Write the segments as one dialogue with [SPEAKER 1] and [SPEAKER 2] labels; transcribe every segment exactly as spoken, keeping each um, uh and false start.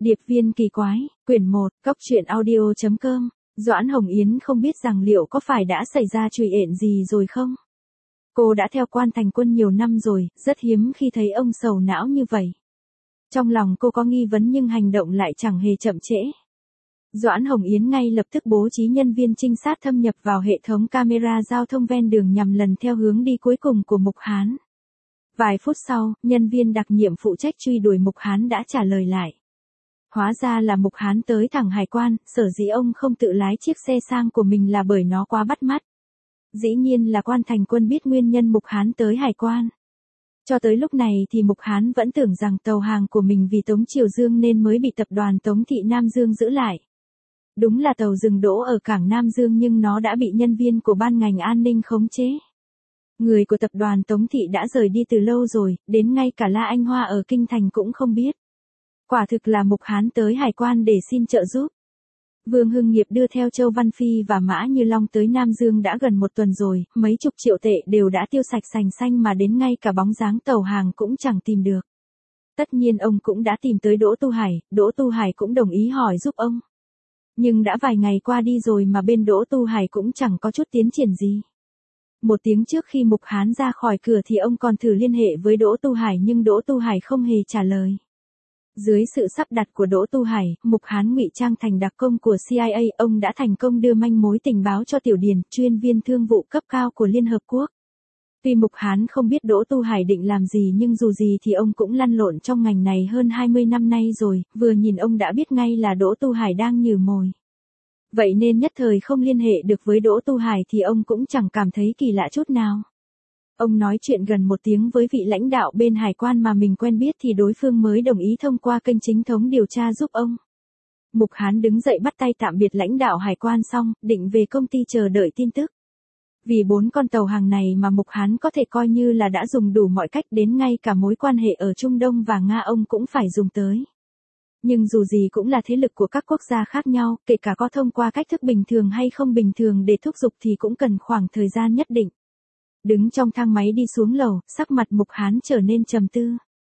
[SPEAKER 1] Điệp viên kỳ quái, quyển một, cốc truyện audio chấm com. Doãn Hồng Yến không biết rằng liệu có phải đã xảy ra trụy ện gì rồi không? Cô đã theo quan thành quân nhiều năm rồi, rất hiếm khi thấy ông sầu não như vậy. Trong lòng cô có nghi vấn nhưng hành động lại chẳng hề chậm trễ. Doãn Hồng Yến ngay lập tức bố trí nhân viên trinh sát thâm nhập vào hệ thống camera giao thông ven đường nhằm lần theo hướng đi cuối cùng của Mục Hán. Vài phút sau, nhân viên đặc nhiệm phụ trách truy đuổi Mục Hán đã trả lời lại. Hóa ra là Mục Hán tới thẳng hải quan, sở dĩ ông không tự lái chiếc xe sang của mình là bởi nó quá bắt mắt. Dĩ nhiên là quan thành quân biết nguyên nhân Mục Hán tới hải quan. Cho tới lúc này thì Mục Hán vẫn tưởng rằng tàu hàng của mình vì Tống Triều Dương nên mới bị tập đoàn Tống Thị Nam Dương giữ lại. Đúng là tàu dừng đỗ ở cảng Nam Dương nhưng nó đã bị nhân viên của ban ngành an ninh khống chế. Người của tập đoàn Tống Thị đã rời đi từ lâu rồi, đến ngay cả La Anh Hoa ở Kinh Thành cũng không biết. Quả thực là Mục Hán tới hải quan để xin trợ giúp. Vương Hưng Nghiệp đưa theo Châu Văn Phi và Mã Như Long tới Nam Dương đã gần một tuần rồi, mấy chục triệu tệ đều đã tiêu sạch sành xanh mà đến ngay cả bóng dáng tàu hàng cũng chẳng tìm được. Tất nhiên ông cũng đã tìm tới Đỗ Tu Hải, Đỗ Tu Hải cũng đồng ý hỏi giúp ông. Nhưng đã vài ngày qua đi rồi mà bên Đỗ Tu Hải cũng chẳng có chút tiến triển gì. Một tiếng trước khi Mục Hán ra khỏi cửa thì ông còn thử liên hệ với Đỗ Tu Hải nhưng Đỗ Tu Hải không hề trả lời. Dưới sự sắp đặt của Đỗ Tu Hải, Mục Hán ngụy trang thành đặc công của C I A, ông đã thành công đưa manh mối tình báo cho Tiểu Điền, chuyên viên thương vụ cấp cao của Liên Hợp Quốc. Tuy Mục Hán không biết Đỗ Tu Hải định làm gì nhưng dù gì thì ông cũng lăn lộn trong ngành này hơn hai mươi năm nay rồi, vừa nhìn ông đã biết ngay là Đỗ Tu Hải đang nhử mồi. Vậy nên nhất thời không liên hệ được với Đỗ Tu Hải thì ông cũng chẳng cảm thấy kỳ lạ chút nào. Ông nói chuyện gần một tiếng với vị lãnh đạo bên hải quan mà mình quen biết thì đối phương mới đồng ý thông qua kênh chính thống điều tra giúp ông. Mục Hán đứng dậy bắt tay tạm biệt lãnh đạo hải quan xong, định về công ty chờ đợi tin tức. Vì bốn con tàu hàng này mà Mục Hán có thể coi như là đã dùng đủ mọi cách, đến ngay cả mối quan hệ ở Trung Đông và Nga ông cũng phải dùng tới. Nhưng dù gì cũng là thế lực của các quốc gia khác nhau, kể cả có thông qua cách thức bình thường hay không bình thường để thúc giục thì cũng cần khoảng thời gian nhất định. Đứng trong thang máy đi xuống lầu, sắc mặt Mục Hán trở nên trầm tư.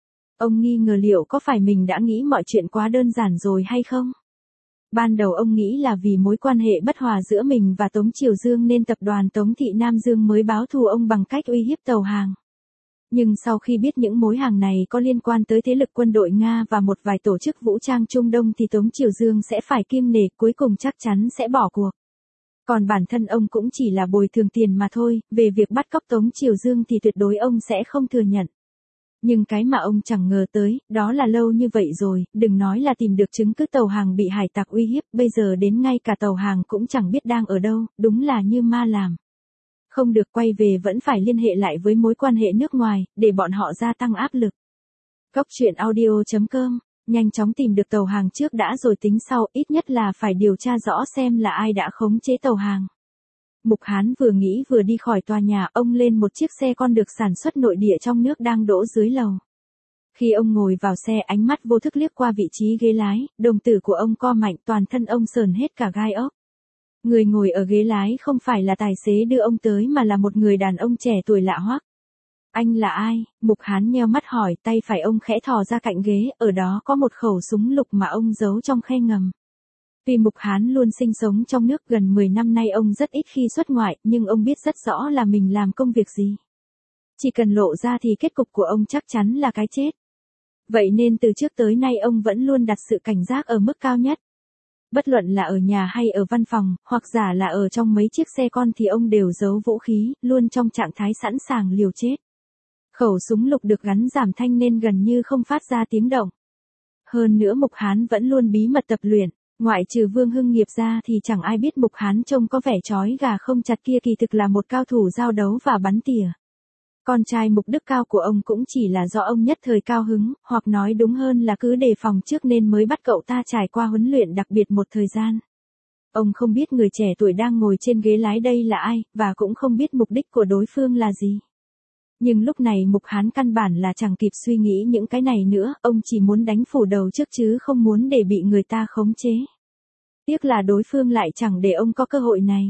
[SPEAKER 1] Ông nghi ngờ liệu có phải mình đã nghĩ mọi chuyện quá đơn giản rồi hay không? Ban đầu ông nghĩ là vì mối quan hệ bất hòa giữa mình và Tống Triều Dương nên tập đoàn Tống Thị Nam Dương mới báo thù ông bằng cách uy hiếp tàu hàng. Nhưng sau khi biết những mối hàng này có liên quan tới thế lực quân đội Nga và một vài tổ chức vũ trang Trung Đông thì Tống Triều Dương sẽ phải kiêng nể, cuối cùng chắc chắn sẽ bỏ cuộc. Còn bản thân ông cũng chỉ là bồi thường tiền mà thôi, về việc bắt cóc Tống Triều Dương thì tuyệt đối ông sẽ không thừa nhận. Nhưng cái mà ông chẳng ngờ tới, đó là lâu như vậy rồi, đừng nói là tìm được chứng cứ tàu hàng bị hải tặc uy hiếp, bây giờ đến ngay cả tàu hàng cũng chẳng biết đang ở đâu, đúng là như ma làm. Không được quay về vẫn phải liên hệ lại với mối quan hệ nước ngoài, để bọn họ gia tăng áp lực. Cốc truyện audio chấm com, nhanh chóng tìm được tàu hàng trước đã rồi tính sau, ít nhất là phải điều tra rõ xem là ai đã khống chế tàu hàng. Mục Hán vừa nghĩ vừa đi khỏi tòa nhà, ông lên một chiếc xe con được sản xuất nội địa trong nước đang đỗ dưới lầu. Khi ông ngồi vào xe, ánh mắt vô thức liếc qua vị trí ghế lái, đồng tử của ông co mạnh, toàn thân ông sờn hết cả gai ốc. Người ngồi ở ghế lái không phải là tài xế đưa ông tới mà là một người đàn ông trẻ tuổi lạ hoắc. Anh là ai? Mục Hán nheo mắt hỏi, tay phải ông khẽ thò ra cạnh ghế, ở đó có một khẩu súng lục mà ông giấu trong khe ngầm. Vì Mục Hán luôn sinh sống trong nước gần mười năm nay, ông rất ít khi xuất ngoại, nhưng ông biết rất rõ là mình làm công việc gì. Chỉ cần lộ ra thì kết cục của ông chắc chắn là cái chết. Vậy nên từ trước tới nay ông vẫn luôn đặt sự cảnh giác ở mức cao nhất. Bất luận là ở nhà hay ở văn phòng, hoặc giả là ở trong mấy chiếc xe con thì ông đều giấu vũ khí, luôn trong trạng thái sẵn sàng liều chết. Khẩu súng lục được gắn giảm thanh nên gần như không phát ra tiếng động. Hơn nữa Mục Hán vẫn luôn bí mật tập luyện, ngoại trừ Vương Hưng Nghiệp ra thì chẳng ai biết Mục Hán trông có vẻ trói gà không chặt kia kỳ thực là một cao thủ giao đấu và bắn tỉa. Con trai Mục Đức Cao của ông cũng chỉ là do ông nhất thời cao hứng, hoặc nói đúng hơn là cứ đề phòng trước nên mới bắt cậu ta trải qua huấn luyện đặc biệt một thời gian. Ông không biết người trẻ tuổi đang ngồi trên ghế lái đây là ai, và cũng không biết mục đích của đối phương là gì. Nhưng lúc này Mục Hán căn bản là chẳng kịp suy nghĩ những cái này nữa, ông chỉ muốn đánh phủ đầu trước chứ không muốn để bị người ta khống chế. Tiếc là đối phương lại chẳng để ông có cơ hội này.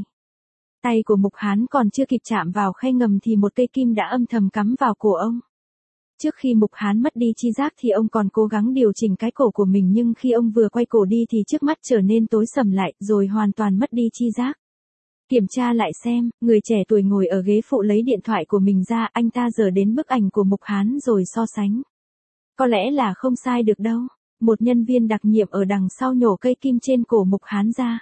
[SPEAKER 1] Tay của Mục Hán còn chưa kịp chạm vào khe ngầm thì một cây kim đã âm thầm cắm vào cổ ông. Trước khi Mục Hán mất đi chi giác thì ông còn cố gắng điều chỉnh cái cổ của mình, nhưng khi ông vừa quay cổ đi thì trước mắt trở nên tối sầm lại, rồi hoàn toàn mất đi chi giác. Kiểm tra lại xem, người trẻ tuổi ngồi ở ghế phụ lấy điện thoại của mình ra, anh ta dở đến bức ảnh của Mục Hán rồi so sánh. Có lẽ là không sai được đâu. Một nhân viên đặc nhiệm ở đằng sau nhổ cây kim trên cổ Mục Hán ra.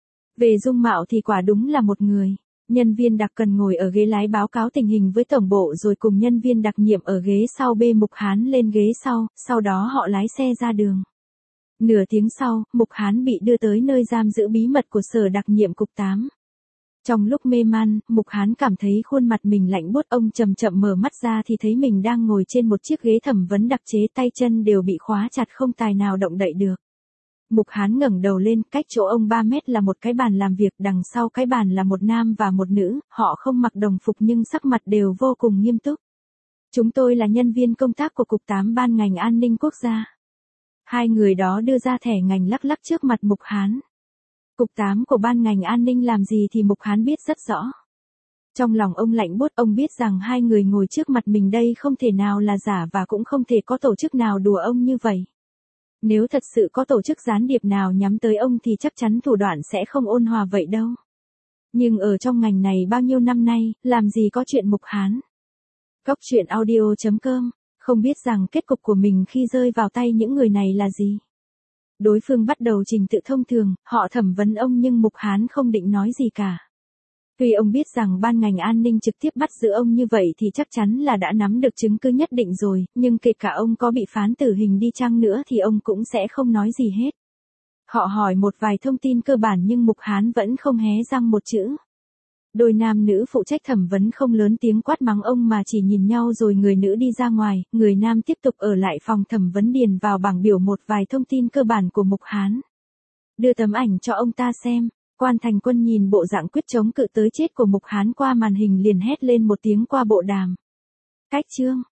[SPEAKER 1] Về dung mạo thì quả đúng là một người. Nhân viên đặc cần ngồi ở ghế lái báo cáo tình hình với tổng bộ rồi cùng nhân viên đặc nhiệm ở ghế sau bê Mục Hán lên ghế sau, sau đó họ lái xe ra đường. Nửa tiếng sau, Mục Hán bị đưa tới nơi giam giữ bí mật của sở đặc nhiệm cục tám. Trong lúc mê man, Mục Hán cảm thấy khuôn mặt mình lạnh buốt, ông chậm chậm mở mắt ra thì thấy mình đang ngồi trên một chiếc ghế thẩm vấn đặc chế, tay chân đều bị khóa chặt không tài nào động đậy được. Mục Hán ngẩng đầu lên, cách chỗ ông ba mét là một cái bàn làm việc, đằng sau cái bàn là một nam và một nữ, họ không mặc đồng phục nhưng sắc mặt đều vô cùng nghiêm túc. Chúng tôi là nhân viên công tác của Cục tám Ban ngành An ninh Quốc gia. Hai người đó đưa ra thẻ ngành lắc lắc trước mặt Mục Hán. Cục tám của Ban ngành An ninh làm gì thì Mục Hán biết rất rõ. Trong lòng ông lạnh buốt, ông biết rằng hai người ngồi trước mặt mình đây không thể nào là giả và cũng không thể có tổ chức nào đùa ông như vậy. Nếu thật sự có tổ chức gián điệp nào nhắm tới ông thì chắc chắn thủ đoạn sẽ không ôn hòa vậy đâu. Nhưng ở trong ngành này bao nhiêu năm nay, làm gì có chuyện Mục Hán. Góc truyện audio chấm com, không biết rằng kết cục của mình khi rơi vào tay những người này là gì. Đối phương bắt đầu trình tự thông thường, họ thẩm vấn ông nhưng Mục Hán không định nói gì cả. Tuy ông biết rằng ban ngành an ninh trực tiếp bắt giữ ông như vậy thì chắc chắn là đã nắm được chứng cứ nhất định rồi, nhưng kể cả ông có bị phán tử hình đi chăng nữa thì ông cũng sẽ không nói gì hết. Họ hỏi một vài thông tin cơ bản nhưng Mục Hán vẫn không hé răng một chữ. Đôi nam nữ phụ trách thẩm vấn không lớn tiếng quát mắng ông mà chỉ nhìn nhau rồi người nữ đi ra ngoài, người nam tiếp tục ở lại phòng thẩm vấn điền vào bảng biểu một vài thông tin cơ bản của Mục Hán. Đưa tấm ảnh cho ông ta xem. Quan Thành Quân nhìn bộ dạng quyết chống cự tới chết của Mục Hán qua màn hình liền hét lên một tiếng qua bộ đàm. Cách chương.